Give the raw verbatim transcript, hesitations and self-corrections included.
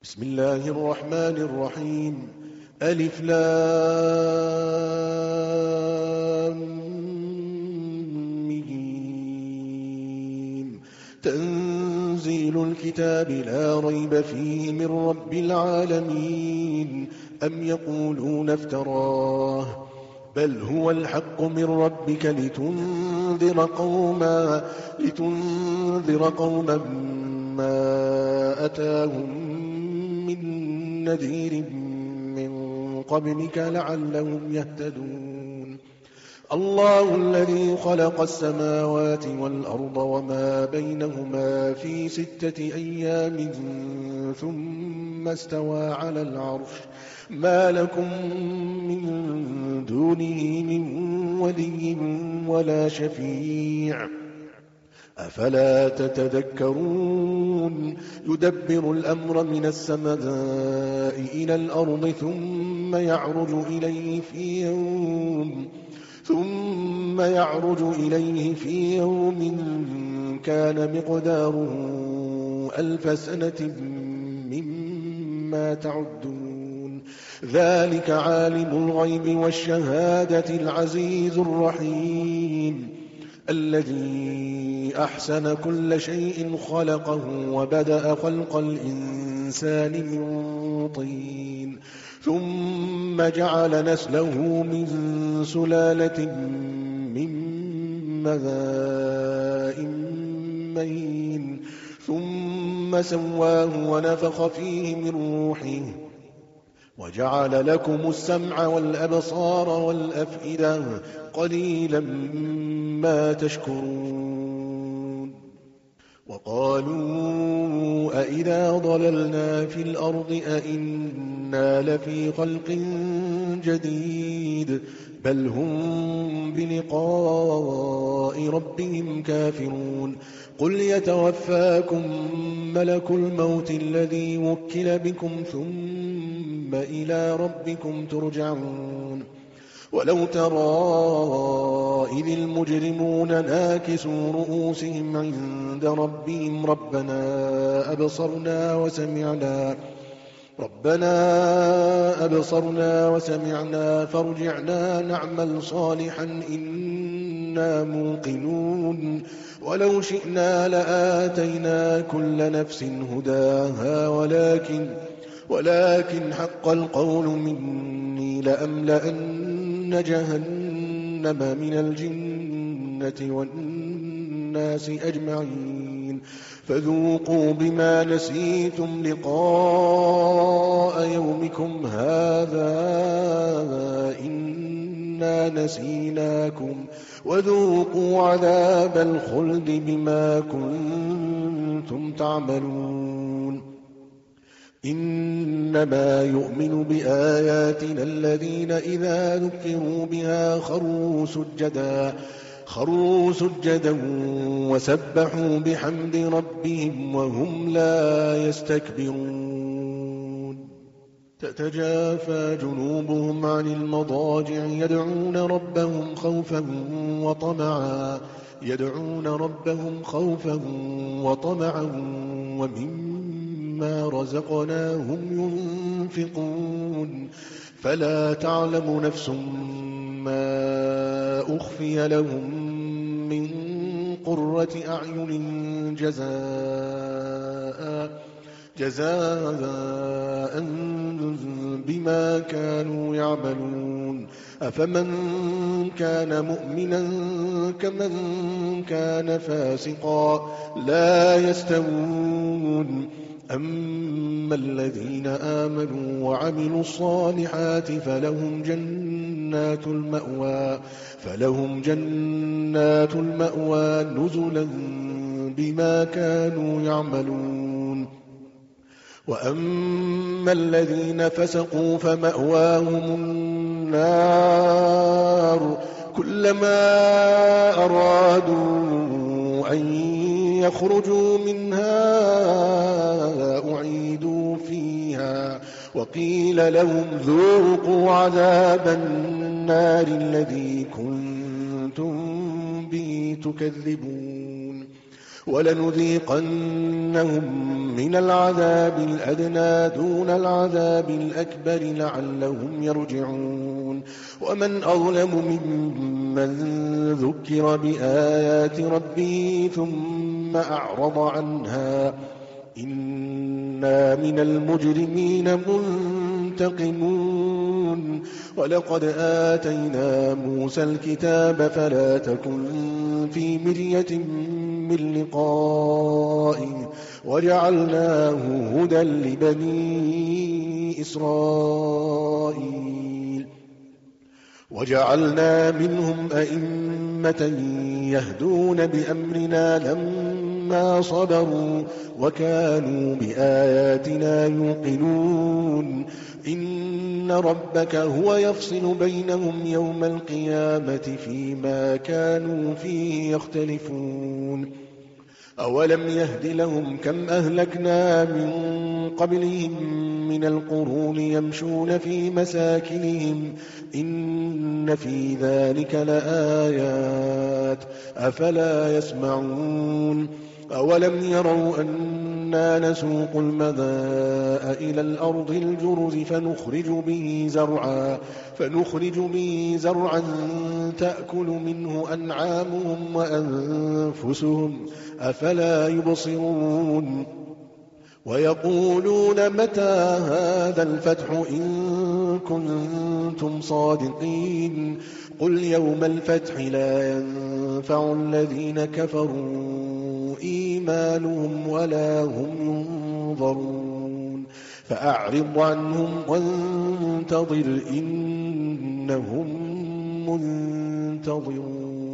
بسم الله الرحمن الرحيم. ألف لام ميم. تنزيل الكتاب لا ريب فيه من رب العالمين. أم يقولون افتراه بل هو الحق من ربك لتنذر قوما لتنذر قوما ما أتاهم من نذير من قبلك لعلهم يهتدون. الله الذي خلق السماوات والأرض وما بينهما في ستة أيام ثم استوى على العرش ما لكم من دونه من ولي ولا شفيع أفلا تتذكرون. يدبر الأمر من السماء إلى الأرض ثم يعرج إليه في يوم ثم يعرج إليه في يوم كان مقداره ألف سنة مما تعدون. ذلك عالم الغيب والشهادة العزيز الرحيم الذي أحسن كل شيء خلقه وبدأ خلق الإنسان من طين ثم جعل نسله من سلالة من ماء مهين ثم سواه ونفخ فيه من روحه وجعل لكم السمع والأبصار والأفئدة قليلا ما تشكرون. وقالوا أئذا ضللنا في الأرض أئنا لفي خلق جديد بل هم بلقاء ربهم كافرون. قل يتوفاكم ملك الموت الذي وكل بكم ثم إلى ربكم ترجعون. ولو ترى إذ المجرمون ناكسوا رؤوسهم عند ربهم ربنا أبصرنا وسمعنا ربنا أبصرنا وسمعنا فارجعنا نعمل صالحا إنا موقنون. ولو شئنا لآتينا كل نفس هداها ولكن ولكن حق القول مني لأملأن جهنم من الجنة والناس أجمعين. فذوقوا بما نسيتم لقاء يومكم هذا إنا نسيناكم وذوقوا عذاب الخلد بما كنتم تعملون. إنما يؤمن بآياتنا الذين إذا ذكروا بها خروا سجدا خروا سجدا وسبحوا بحمد ربهم وهم لا يستكبرون. تتجافى جنوبهم عن المضاجع يدعون ربهم خوفا وطمعا يدعون ربهم خوفا وطمعا ومما رزقناهم ينفقون. فلا تعلم نفس ما أخفي لهم من قرة أعين جزاء جزاء بما كانوا يعملون. أفمن كان مؤمنا كمن كان فاسقا لا يستوون. أما الذين آمنوا وعملوا الصالحات فلهم جنات المأوى فلهم جنات المأوى نزلا بما كانوا يعملون. وأما الذين فسقوا فمأواهم النار كلما أرادوا أن يخرجوا منها أعيدوا فيها وقيل لهم ذوقوا عذاب النار الذي كنتم به تكذبون. ولنذيقنهم من العذاب الأدنى دون العذاب الأكبر لعلهم يرجعون ومن أظلم ممن ذكر بآيات ربه ثم أعرض عنها إنا من المجرمين منتقمون ولقد آتينا موسى الكتاب فلا تكن في مرية من لقائه وجعلناه هدى لبني إسرائيل وجعلنا منهم أئمة يهدون بأمرنا لما صبروا وكانوا بآياتنا يوقنون إن ربك هو يفصل بينهم يوم القيامة فيما كانوا فيه يختلفون أولم يهد لهم كم أهلكنا من قبلهم من القرون يمشون في مساكنهم إن في ذلك لآيات أفلا يسمعون أولم يروا أنا نسوق الماء إلى الأرض الجرز فنخرج به زرعا فنخرج به زرعا تأكل منه أنعامهم وأنفسهم أفلا يبصرون ويقولون متى هذا الفتح إن كنتم صادقين قل يوم الفتح لا ينفع الذين كفروا إيمانهم ولا هم ينظرون فأعرض عنهم وانتظر إنهم منتظرون.